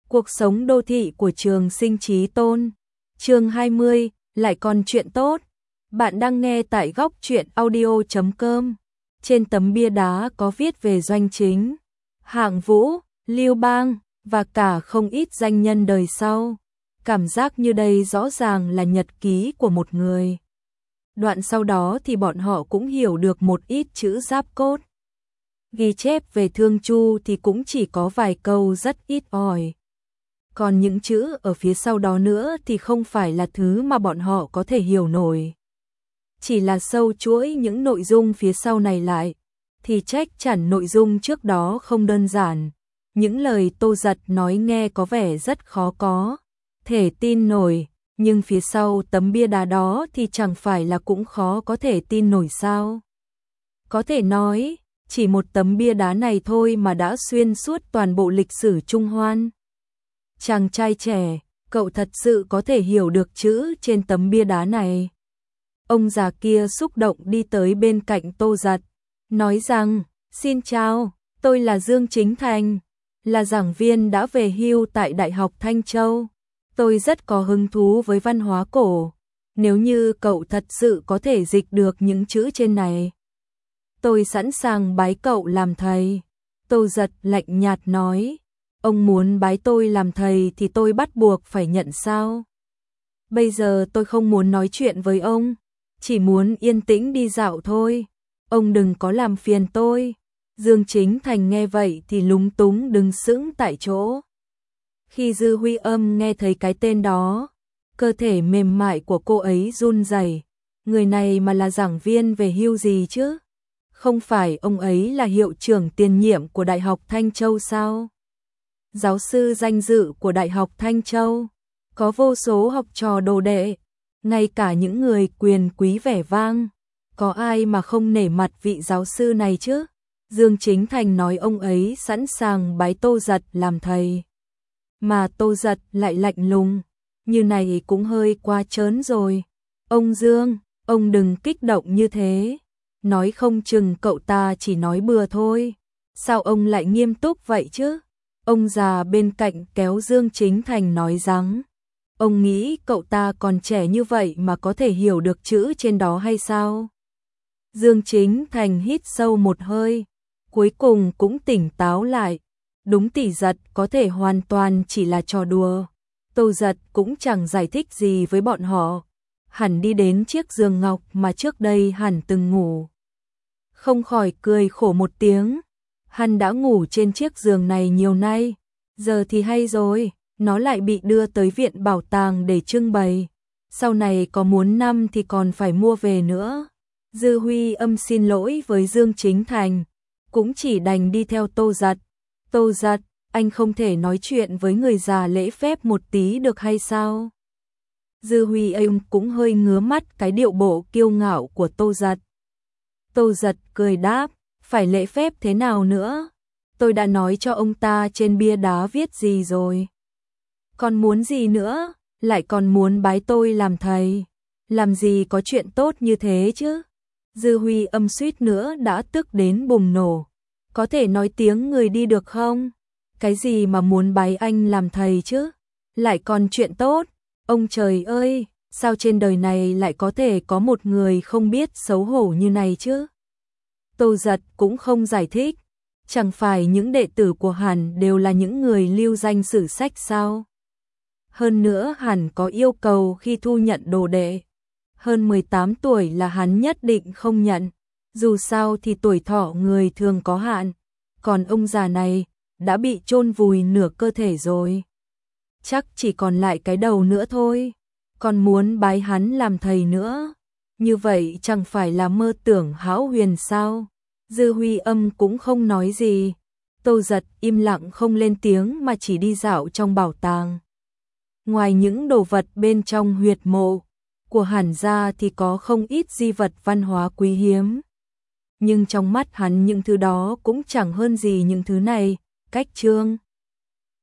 Cuộc sống đô thị của Trường Sinh Chí Tôn. Chương 20, lại còn chuyện tốt. Bạn đang nghe tại góc truyện audio.com. Trên tấm bia đá có viết về Doanh Chính, Hạng Vũ, Lưu Bang và cả không ít danh nhân đời sau. Cảm giác như đây rõ ràng là nhật ký của một người. Đoạn sau đó thì bọn họ cũng hiểu được một ít chữ giáp cốt. Ghi chép về Thương Chu thì cũng chỉ có vài câu rất ít ỏi. Còn những chữ ở phía sau đó nữa thì không phải là thứ mà bọn họ có thể hiểu nổi. Chỉ là sâu chuỗi những nội dung phía sau này lại, thì chắc chắn nội dung trước đó không đơn giản. Những lời Tô Giật nói nghe có vẻ rất khó có thể tin nổi, nhưng phía sau tấm bia đá đó thì chẳng phải là cũng khó có thể tin nổi sao. Có thể nói, chỉ một tấm bia đá này thôi mà đã xuyên suốt toàn bộ lịch sử Trung Hoan. Chàng trai trẻ, cậu thật sự có thể hiểu được chữ trên tấm bia đá này. Ông già kia xúc động đi tới bên cạnh Tô Giật, nói rằng, xin chào, tôi là Dương Chính Thành, là giảng viên đã về hưu tại Đại học Thanh Châu. Tôi rất có hứng thú với văn hóa cổ, nếu như cậu thật sự có thể dịch được những chữ trên này, tôi sẵn sàng bái cậu làm thầy. Tô Giật lạnh nhạt nói, ông muốn bái tôi làm thầy thì tôi bắt buộc phải nhận sao? Bây giờ tôi không muốn nói chuyện với ông, chỉ muốn yên tĩnh đi dạo thôi, ông đừng có làm phiền tôi. Dương Chính Thành nghe vậy thì lúng túng đứng sững tại chỗ. Khi Dư Huy Âm nghe thấy cái tên đó, cơ thể mềm mại của cô ấy run rẩy. Người này mà là giảng viên về hưu gì chứ? Không phải ông ấy là hiệu trưởng tiền nhiệm của Đại học Thanh Châu sao? Giáo sư danh dự của Đại học Thanh Châu, có vô số học trò đồ đệ, ngay cả những người quyền quý vẻ vang, có ai mà không nể mặt vị giáo sư này chứ? Dương Chính Thành nói ông ấy sẵn sàng bái Tô Giật làm thầy, mà Tô Giật lại lạnh lùng, như này cũng hơi quá trớn rồi. Ông Dương, ông đừng kích động như thế, nói không chừng cậu ta chỉ nói bừa thôi, sao ông lại nghiêm túc vậy chứ? Ông già bên cạnh kéo Dương Chính Thành nói rằng, ông nghĩ cậu ta còn trẻ như vậy mà có thể hiểu được chữ trên đó hay sao? Dương Chính Thành hít sâu một hơi, cuối cùng cũng tỉnh táo lại. Đúng, Tỷ Giật có thể hoàn toàn chỉ là trò đùa. Tô Giật cũng chẳng giải thích gì với bọn họ, hẳn đi đến chiếc giường ngọc mà trước đây hẳn từng ngủ. Không khỏi cười khổ một tiếng, hắn đã ngủ trên chiếc giường này nhiều nay, giờ thì hay rồi, nó lại bị đưa tới viện bảo tàng để trưng bày. Sau này có muốn năm thì còn phải mua về nữa. Dư Huy Âm xin lỗi với Dương Chính Thành, cũng chỉ đành đi theo Tô Giật. Tô Giật, anh không thể nói chuyện với người già lễ phép một tí được hay sao? Dư Huy Âm cũng hơi ngứa mắt cái điệu bộ kiêu ngạo của Tô Giật. Tô Giật cười đáp, phải lễ phép thế nào nữa? Tôi đã nói cho ông ta trên bia đá viết gì rồi. Còn muốn gì nữa? Lại còn muốn bái tôi làm thầy. Làm gì có chuyện tốt như thế chứ? Dư Huy Âm suýt nữa đã tức đến bùng nổ. Có thể nói tiếng người đi được không? Cái gì mà muốn bái anh làm thầy chứ? Lại còn chuyện tốt? Ông trời ơi, sao trên đời này lại có thể có một người không biết xấu hổ như này chứ? Tô Giật cũng không giải thích, chẳng phải những đệ tử của hắn đều là những người lưu danh sử sách sao? Hơn nữa hắn có yêu cầu khi thu nhận đồ đệ, hơn 18 tuổi là hắn nhất định không nhận, dù sao thì tuổi thọ người thường có hạn, còn ông già này đã bị chôn vùi nửa cơ thể rồi, chắc chỉ còn lại cái đầu nữa thôi, còn muốn bái hắn làm thầy nữa, như vậy chẳng phải là mơ tưởng hão huyền sao? Dư Huy Âm cũng không nói gì, Tô Giật im lặng không lên tiếng mà chỉ đi dạo trong bảo tàng. Ngoài những đồ vật bên trong huyệt mộ của Hàn gia thì có không ít di vật văn hóa quý hiếm. Nhưng trong mắt hắn những thứ đó cũng chẳng hơn gì những thứ này. Cách chương